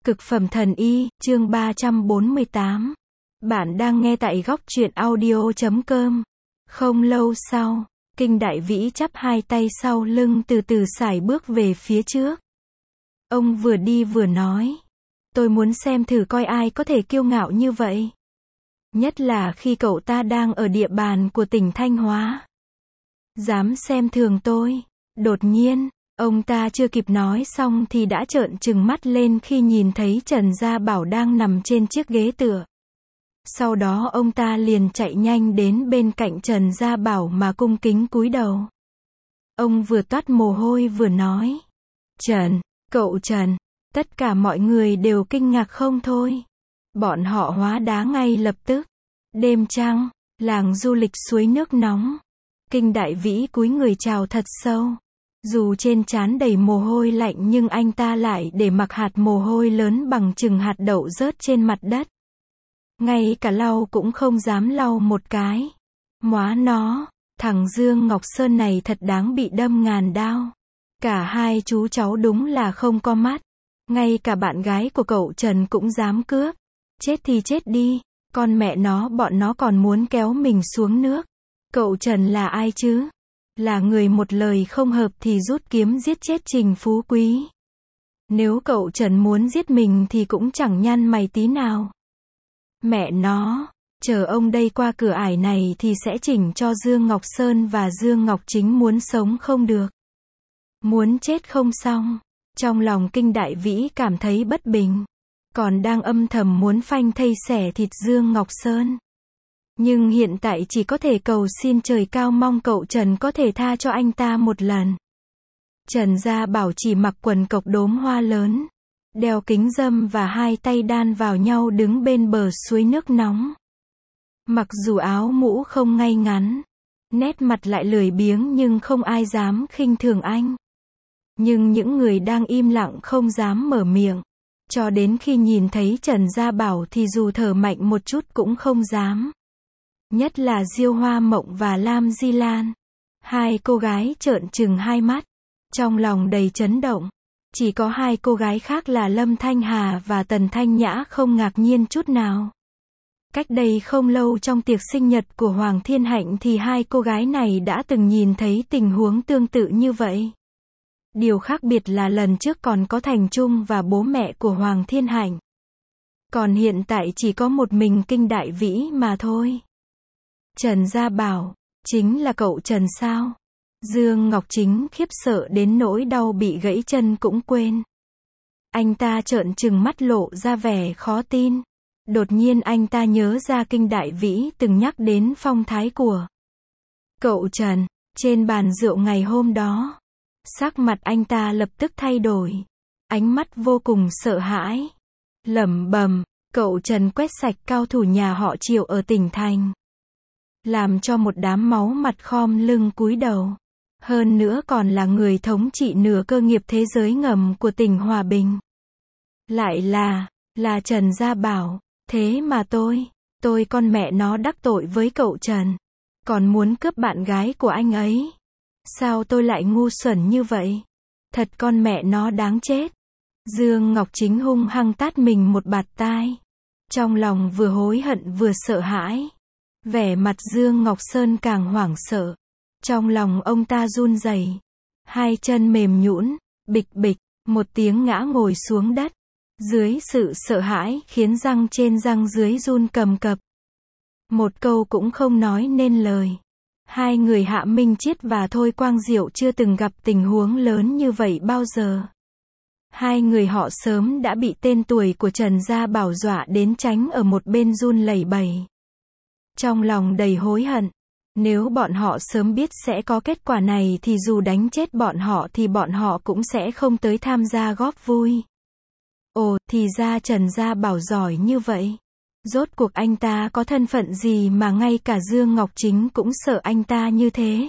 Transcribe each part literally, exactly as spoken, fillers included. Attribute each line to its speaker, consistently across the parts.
Speaker 1: Cực phẩm thần y, chương ba trăm bốn mươi tám. Bạn đang nghe tại góc truyện audio chấm com. Không lâu sau, Kinh Đại Vĩ chắp hai tay sau lưng từ từ sải bước về phía trước. Ông vừa đi vừa nói. Tôi muốn xem thử coi ai có thể kiêu ngạo như vậy. Nhất là khi cậu ta đang ở địa bàn của tỉnh Thanh Hóa. Dám xem thường tôi. Đột nhiên, ông ta chưa kịp nói xong thì đã trợn trừng mắt lên khi nhìn thấy Trần Gia Bảo đang nằm trên chiếc ghế tựa. Sau đó ông ta liền chạy nhanh đến bên cạnh Trần Gia Bảo mà cung kính cúi đầu. Ông vừa toát mồ hôi vừa nói. Trần, cậu Trần. Tất cả mọi người đều kinh ngạc không thôi. Bọn họ hóa đá ngay lập tức. Đêm trăng, làng du lịch suối nước nóng. Kinh Đại Vĩ cúi người chào thật sâu. Dù trên trán đầy mồ hôi lạnh nhưng anh ta lại để mặc hạt mồ hôi lớn bằng chừng hạt đậu rớt trên mặt đất. Ngay cả lau cũng không dám lau một cái. Móa nó, thằng Dương Ngọc Sơn này thật đáng bị đâm ngàn đao. Cả hai chú cháu đúng là không có mắt. Ngay cả bạn gái của cậu Trần cũng dám cướp. Chết thì chết đi, con mẹ nó bọn nó còn muốn kéo mình xuống nước. Cậu Trần là ai chứ? Là người một lời không hợp thì rút kiếm giết chết Trình Phú Quý. Nếu cậu Trần muốn giết mình thì cũng chẳng nhăn mày tí nào. Mẹ nó, chờ ông đây qua cửa ải này thì sẽ chỉnh cho Dương Ngọc Sơn và Dương Ngọc Chính muốn sống không được. Muốn chết không xong. Trong lòng Kinh Đại Vĩ cảm thấy bất bình. Còn đang âm thầm muốn phanh thây xẻ thịt Dương Ngọc Sơn. Nhưng hiện tại chỉ có thể cầu xin trời cao mong cậu Trần có thể tha cho anh ta một lần. Trần Gia Bảo chỉ mặc quần cộc đốm hoa lớn, đeo kính râm và hai tay đan vào nhau đứng bên bờ suối nước nóng. Mặc dù áo mũ không ngay ngắn, nét mặt lại lười biếng nhưng không ai dám khinh thường anh. Nhưng những người đang im lặng không dám mở miệng. Cho đến khi nhìn thấy Trần Gia Bảo thì dù thở mạnh một chút cũng không dám. Nhất là Diêu Hoa Mộng và Lam Di Lan. Hai cô gái trợn trừng hai mắt. Trong lòng đầy chấn động. Chỉ có hai cô gái khác là Lâm Thanh Hà và Tần Thanh Nhã không ngạc nhiên chút nào. Cách đây không lâu trong tiệc sinh nhật của Hoàng Thiên Hạnh thì hai cô gái này đã từng nhìn thấy tình huống tương tự như vậy. Điều khác biệt là lần trước còn có Thành Trung và bố mẹ của Hoàng Thiên Hạnh. Còn hiện tại chỉ có một mình Kinh Đại Vĩ mà thôi. Trần Gia Bảo, chính là cậu Trần sao? Dương Ngọc Chính khiếp sợ đến nỗi đau bị gãy chân cũng quên. Anh ta trợn trừng mắt lộ ra vẻ khó tin. Đột nhiên anh ta nhớ ra Kinh Đại Vĩ từng nhắc đến phong thái của cậu Trần trên bàn rượu ngày hôm đó. Sắc mặt anh ta lập tức thay đổi. Ánh mắt vô cùng sợ hãi. Lẩm bẩm, cậu Trần quét sạch cao thủ nhà họ Triệu ở tỉnh thành. Làm cho một đám máu mặt khom lưng cúi đầu. Hơn nữa còn là người thống trị nửa cơ nghiệp thế giới ngầm của tỉnh Hòa Bình. Lại là, là Trần Gia Bảo. Thế mà tôi, tôi con mẹ nó đắc tội với cậu Trần. Còn muốn cướp bạn gái của anh ấy. Sao tôi lại ngu xuẩn như vậy? Thật con mẹ nó đáng chết. Dương Ngọc Chính hung hăng tát mình một bạt tai. Trong lòng vừa hối hận vừa sợ hãi. Vẻ mặt Dương Ngọc Sơn càng hoảng sợ. Trong lòng ông ta run rẩy. Hai chân mềm nhũn, bịch bịch, một tiếng ngã ngồi xuống đất. Dưới sự sợ hãi khiến răng trên răng dưới run cầm cập. Một câu cũng không nói nên lời. Hai người Hạ Minh Chiết và Thôi Quang Diệu chưa từng gặp tình huống lớn như vậy bao giờ. Hai người họ sớm đã bị tên tuổi của Trần Gia Bảo dọa đến tránh ở một bên run lẩy bẩy. Trong lòng đầy hối hận. Nếu bọn họ sớm biết sẽ có kết quả này thì dù đánh chết bọn họ thì bọn họ cũng sẽ không tới tham gia góp vui. Ồ, thì ra Trần Gia Bảo giỏi như vậy. Rốt cuộc anh ta có thân phận gì mà ngay cả Dương Ngọc Chính cũng sợ anh ta như thế?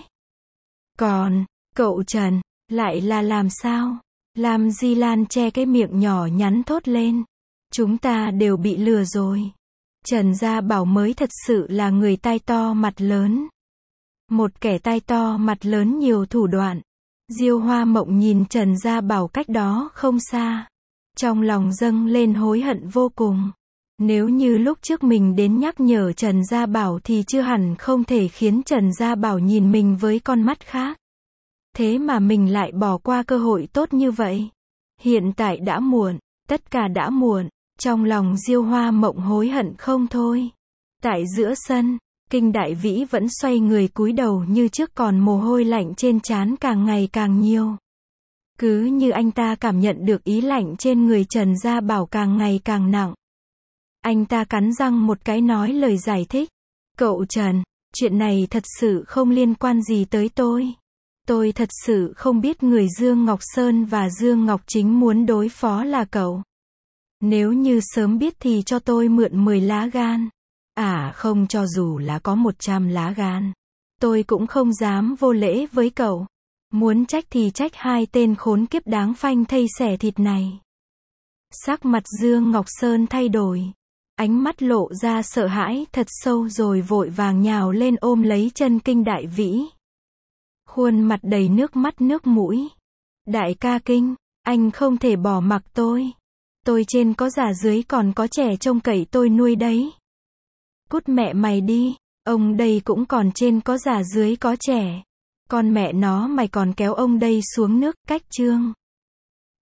Speaker 1: Còn, cậu Trần, lại là làm sao? Lam Di Lan che cái miệng nhỏ nhắn thốt lên. Chúng ta đều bị lừa rồi. Trần Gia Bảo mới thật sự là người tai to mặt lớn. Một kẻ tai to mặt lớn nhiều thủ đoạn. Diêu Hoa Mộng nhìn Trần Gia Bảo cách đó không xa. Trong lòng dâng lên hối hận vô cùng. Nếu như lúc trước mình đến nhắc nhở Trần Gia Bảo thì chưa hẳn không thể khiến Trần Gia Bảo nhìn mình với con mắt khác. Thế mà mình lại bỏ qua cơ hội tốt như vậy. Hiện tại đã muộn, tất cả đã muộn. Trong lòng Diêu Hoa Mộng hối hận không thôi. Tại giữa sân, Kinh Đại Vĩ vẫn xoay người cúi đầu như trước, còn mồ hôi lạnh trên trán càng ngày càng nhiều. Cứ như anh ta cảm nhận được ý lạnh trên người Trần Gia Bảo càng ngày càng nặng. Anh ta cắn răng một cái nói lời giải thích. Cậu Trần, chuyện này thật sự không liên quan gì tới tôi. Tôi thật sự không biết người Dương Ngọc Sơn và Dương Ngọc Chính muốn đối phó là cậu. Nếu như sớm biết thì cho tôi mượn mười lá gan. À không, cho dù là có một trăm lá gan, tôi cũng không dám vô lễ với cậu. Muốn trách thì trách hai tên khốn kiếp đáng phanh thây xẻ thịt này. Sắc mặt Dương Ngọc Sơn thay đổi. Ánh mắt lộ ra sợ hãi thật sâu rồi vội vàng nhào lên ôm lấy chân Kinh Đại Vĩ. Khuôn mặt đầy nước mắt nước mũi. Đại ca Kinh, anh không thể bỏ mặc tôi. Tôi trên có già dưới còn có trẻ trông cậy tôi nuôi đấy. Cút mẹ mày đi, ông đây cũng còn trên có già dưới có trẻ. Con mẹ nó mày còn kéo ông đây xuống nước, cách chương.